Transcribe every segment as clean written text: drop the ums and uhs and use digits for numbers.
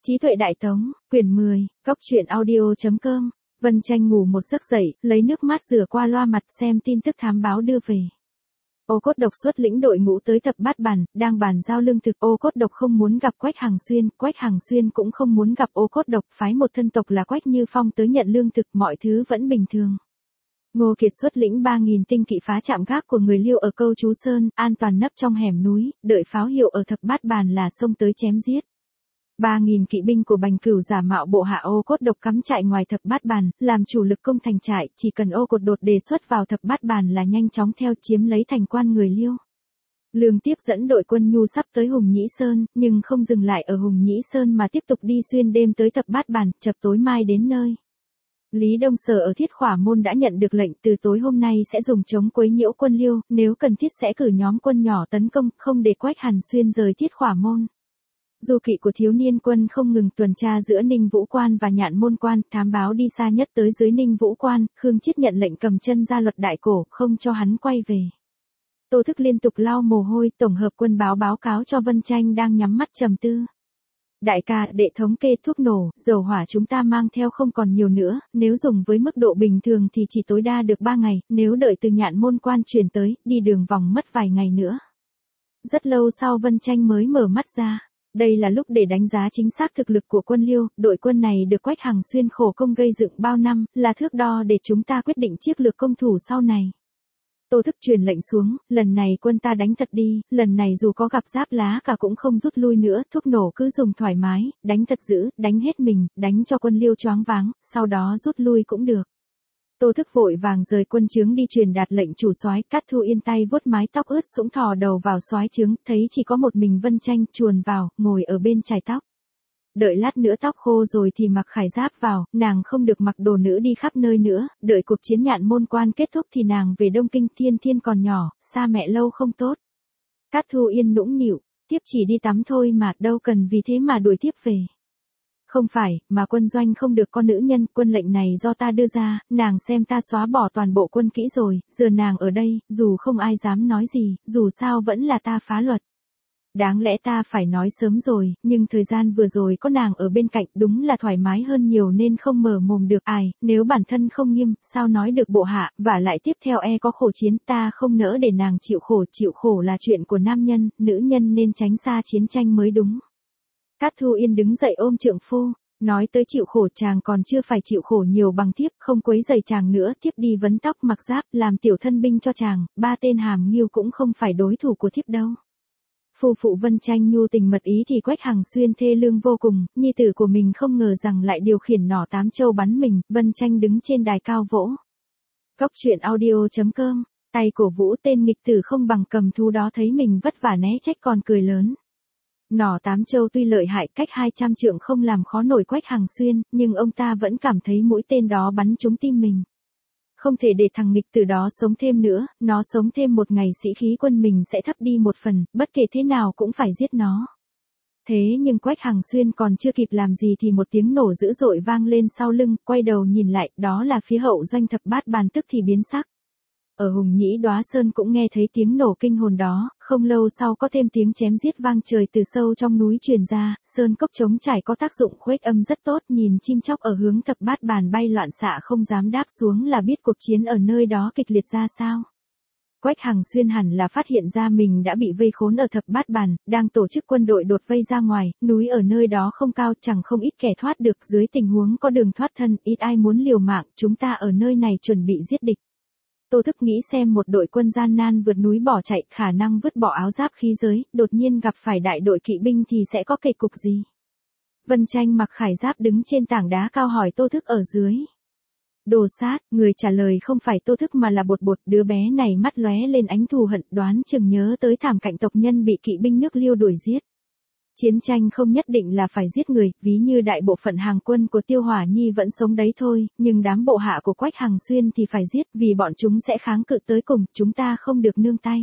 Trí tuệ đại tống, quyển 10, góc truyện audio.com. Vân Tranh ngủ một giấc dậy, lấy nước mát rửa qua loa mặt xem tin tức thám báo đưa về. Ô Cốt Độc xuất lĩnh đội ngũ tới Thập Bát Bản, đang bàn giao lương thực. Ô Cốt Độc không muốn gặp Quách Hằng Xuyên cũng không muốn gặp Ô Cốt Độc, phái một thân tộc là Quách Như Phong tới nhận lương thực, mọi thứ vẫn bình thường. Ngô Kiệt xuất lĩnh 3.000 tinh kỵ phá trạm gác của người Liêu ở Câu Chú Sơn, an toàn nấp trong hẻm núi, đợi pháo hiệu ở Thập Bát Bản là xông tới chém giết. 3.000 kỵ binh của Bành Cửu giả mạo bộ hạ Ô Cốt Độc cắm trại ngoài Thập Bát Bản, làm chủ lực công thành trại, chỉ cần Ô Cốt Đột đề xuất vào Thập Bát Bản là nhanh chóng theo chiếm lấy thành quan người Liêu. Lương tiếp dẫn đội quân nhu sắp tới Hùng Nhĩ Sơn, nhưng không dừng lại ở Hùng Nhĩ Sơn mà tiếp tục đi xuyên đêm tới Thập Bát Bản, chập tối mai đến nơi. Lý Đông Sở ở Thiết Khỏa Môn đã nhận được lệnh từ tối hôm nay sẽ dùng chống quấy nhiễu quân Liêu, nếu cần thiết sẽ cử nhóm quân nhỏ tấn công, không để Quách Hàn Xuyên rời Thiết Khỏa Môn. Du kỵ của thiếu niên quân không ngừng tuần tra giữa Ninh Vũ Quan và Nhạn Môn Quan, thám báo đi xa nhất tới dưới Ninh Vũ Quan, Khương Chiết nhận lệnh cầm chân ra luật đại cổ, không cho hắn quay về. Tô Thức liên tục lau mồ hôi, tổng hợp quân báo cáo cho Vân Tranh đang nhắm mắt trầm tư. Đại ca, đệ thống kê thuốc nổ, dầu hỏa chúng ta mang theo không còn nhiều nữa, nếu dùng với mức độ bình thường thì chỉ tối đa được 3 ngày, nếu đợi từ Nhạn Môn Quan chuyển tới, đi đường vòng mất vài ngày nữa. Rất lâu sau Vân Tranh mới mở mắt ra. Đây là lúc để đánh giá chính xác thực lực của quân Liêu, đội quân này được Quách Hằng Xuyên khổ công gây dựng bao năm, là thước đo để chúng ta quyết định chiến lược công thủ sau này. Tô Thức truyền lệnh xuống, lần này quân ta đánh thật đi, lần này dù có gặp giáp lá cả cũng không rút lui nữa, thuốc nổ cứ dùng thoải mái, đánh thật dữ, đánh hết mình, đánh cho quân Liêu choáng váng, sau đó rút lui cũng được. Tô Thức vội vàng rời quân trướng đi truyền đạt lệnh chủ soái. Cát Thu Yên tay vuốt mái tóc ướt sũng thò đầu vào soái trướng, thấy chỉ có một mình Vân Tranh, chuồn vào, ngồi ở bên chải tóc. Đợi lát nữa tóc khô rồi thì mặc khải giáp vào, nàng không được mặc đồ nữ đi khắp nơi nữa, đợi cuộc chiến Nhạn Môn Quan kết thúc thì nàng về Đông Kinh. Thiên còn nhỏ, xa mẹ lâu không tốt. Cát Thu Yên nũng nịu, tiếp chỉ đi tắm thôi mà, đâu cần vì thế mà đuổi tiếp về. Không phải, mà quân doanh không được con nữ nhân, quân lệnh này do ta đưa ra, nàng xem ta xóa bỏ toàn bộ quân kỹ rồi, giờ nàng ở đây, dù không ai dám nói gì, dù sao vẫn là ta phá luật. Đáng lẽ ta phải nói sớm rồi, nhưng thời gian vừa rồi có nàng ở bên cạnh đúng là thoải mái hơn nhiều nên không mở mồm được. Ai, nếu bản thân không nghiêm, sao nói được bộ hạ, và lại tiếp theo có khổ chiến, ta không nỡ để nàng chịu khổ là chuyện của nam nhân, nữ nhân nên tránh xa chiến tranh mới đúng. Cát Thu Yên đứng dậy ôm trượng phu, nói tới chịu khổ chàng còn chưa phải chịu khổ nhiều bằng thiếp, không quấy rầy chàng nữa, thiếp đi vấn tóc mặc giáp, làm tiểu thân binh cho chàng, 3 tên hàm nghiêu cũng không phải đối thủ của thiếp đâu. Phu phụ Vân Tranh nhu tình mật ý thì Quách Hằng Xuyên thê lương vô cùng, nhi tử của mình không ngờ rằng lại điều khiển nỏ 8 châu bắn mình. Vân Tranh đứng trên đài cao vỗ. Góc truyện audio.com, tay cổ vũ tên nghịch tử không bằng cầm thú đó thấy mình vất vả né trách còn cười lớn. Nỏ 8 châu tuy lợi hại cách 200 trượng không làm khó nổi Quách Hằng Xuyên, nhưng ông ta vẫn cảm thấy mũi tên đó bắn trúng tim mình. Không thể để thằng nghịch tử đó sống thêm nữa, nó sống thêm một ngày sĩ khí quân mình sẽ thấp đi một phần, bất kể thế nào cũng phải giết nó. Thế nhưng Quách Hằng Xuyên còn chưa kịp làm gì thì một tiếng nổ dữ dội vang lên sau lưng, quay đầu nhìn lại, đó là phía hậu doanh Thập Bát Bản tức thì biến sắc. Ở Hùng Nhĩ Đóa Sơn cũng nghe thấy tiếng nổ kinh hồn đó, không lâu sau có thêm tiếng chém giết vang trời từ sâu trong núi truyền ra, sơn cốc trống trải có tác dụng khuếch âm rất tốt, nhìn chim chóc ở hướng Thập Bát Bản bay loạn xạ không dám đáp xuống là biết cuộc chiến ở nơi đó kịch liệt ra sao. Quách Hằng Xuyên hẳn là phát hiện ra mình đã bị vây khốn ở Thập Bát Bản, đang tổ chức quân đội đột vây ra ngoài, núi ở nơi đó không cao, chẳng không ít kẻ thoát được, dưới tình huống có đường thoát thân, ít ai muốn liều mạng, chúng ta ở nơi này chuẩn bị giết địch. Tô Thức nghĩ xem một đội quân gian nan vượt núi bỏ chạy, khả năng vứt bỏ áo giáp khí giới, đột nhiên gặp phải đại đội kỵ binh thì sẽ có kết cục gì. Vân Tranh mặc khải giáp đứng trên tảng đá cao hỏi Tô Thức ở dưới. Đồ sát, người trả lời không phải Tô Thức mà là Bột, đứa bé này mắt lóe lên ánh thù hận, đoán chừng nhớ tới thảm cảnh tộc nhân bị kỵ binh nước Liêu đuổi giết. Chiến tranh không nhất định là phải giết người, ví như đại bộ phận hàng quân của Tiêu Hỏa Nhi vẫn sống đấy thôi, nhưng đám bộ hạ của Quách Hằng Xuyên thì phải giết, vì bọn chúng sẽ kháng cự tới cùng, chúng ta không được nương tay.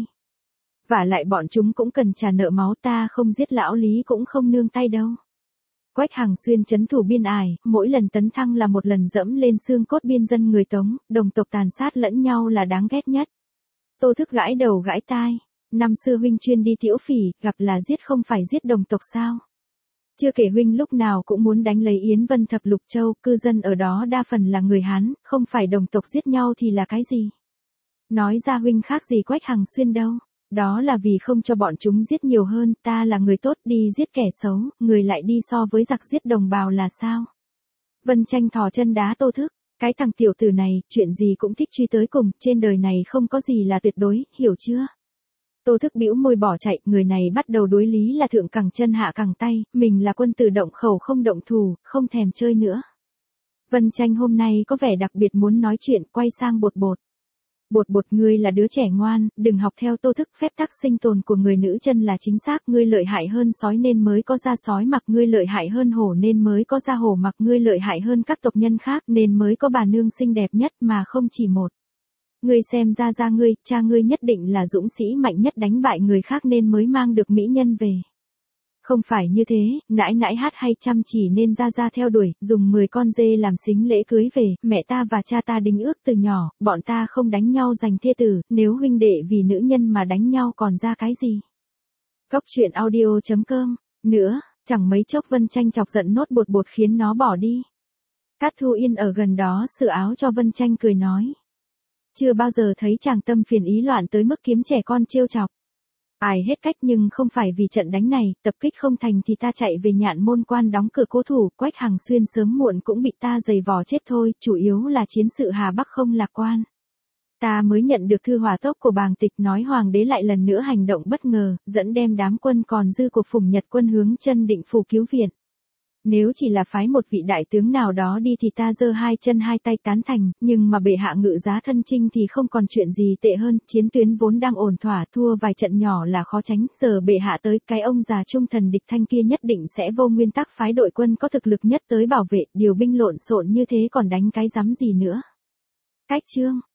Vả lại bọn chúng cũng cần trả nợ máu, ta không giết lão Lý cũng không nương tay đâu. Quách Hằng Xuyên trấn thủ biên ải, mỗi lần tấn thăng là một lần dẫm lên xương cốt biên dân người Tống, đồng tộc tàn sát lẫn nhau là đáng ghét nhất. Tô Thức gãi đầu gãi tai. Năm xưa huynh chuyên đi Tiễu Phỉ, gặp là giết không phải giết đồng tộc sao? Chưa kể huynh lúc nào cũng muốn đánh lấy Yến Vân Thập Lục Châu, cư dân ở đó đa phần là người Hán, không phải đồng tộc giết nhau thì là cái gì? Nói ra huynh khác gì Quách Hằng Xuyên đâu. Đó là vì không cho bọn chúng giết nhiều hơn, ta là người tốt đi giết kẻ xấu, người lại đi so với giặc giết đồng bào là sao? Vân Tranh thò chân đá Tô Thức, cái thằng tiểu tử này, chuyện gì cũng thích truy tới cùng, trên đời này không có gì là tuyệt đối, hiểu chưa? Tô Thức bĩu môi bỏ chạy, người này bắt đầu đối lý là thượng cẳng chân hạ cẳng tay, mình là quân tử động khẩu không động thủ, không thèm chơi nữa. Vân Tranh hôm nay có vẻ đặc biệt muốn nói chuyện, quay sang Bột Bột. Bột Bột, ngươi là đứa trẻ ngoan, đừng học theo Tô Thức, phép tắc sinh tồn của người nữ chân là chính xác, ngươi lợi hại hơn sói nên mới có da sói mặc, ngươi lợi hại hơn hổ nên mới có da hổ mặc, ngươi lợi hại hơn các tộc nhân khác nên mới có bà nương xinh đẹp nhất mà không chỉ một. Ngươi xem ra ngươi, cha ngươi nhất định là dũng sĩ mạnh nhất đánh bại người khác nên mới mang được mỹ nhân về. Không phải như thế, nãi nãi hát hay chăm chỉ nên ra theo đuổi, dùng 10 con dê làm sính lễ cưới về, mẹ ta và cha ta đính ước từ nhỏ, bọn ta không đánh nhau giành thê tử, nếu huynh đệ vì nữ nhân mà đánh nhau còn ra cái gì. Góc truyện audio.com, nữa, chẳng mấy chốc Vân Tranh chọc giận nốt Bột Bột khiến nó bỏ đi. Cát Thu Yên ở gần đó sửa áo cho Vân Tranh cười nói. Chưa bao giờ thấy chàng tâm phiền ý loạn tới mức kiếm trẻ con trêu chọc. Ai hết cách nhưng không phải vì trận đánh này, tập kích không thành thì ta chạy về Nhạn Môn Quan đóng cửa cố thủ, Quách Hằng Xuyên sớm muộn cũng bị ta giày vò chết thôi, chủ yếu là chiến sự Hà Bắc không lạc quan. Ta mới nhận được thư hỏa tốc của Bàng Tịch nói hoàng đế lại lần nữa hành động bất ngờ, dẫn đem đám quân còn dư của Phùng Nhật Quân hướng Chân Định Phủ cứu viện. Nếu chỉ là phái một vị đại tướng nào đó đi thì ta giơ hai chân hai tay tán thành, nhưng mà bệ hạ ngự giá thân chinh thì không còn chuyện gì tệ hơn, chiến tuyến vốn đang ổn thỏa, thua vài trận nhỏ là khó tránh, giờ bệ hạ tới, cái ông già trung thần địch Thanh kia nhất định sẽ vô nguyên tắc phái đội quân có thực lực nhất tới bảo vệ, điều binh lộn xộn như thế còn đánh cái rắm gì nữa. Cách chương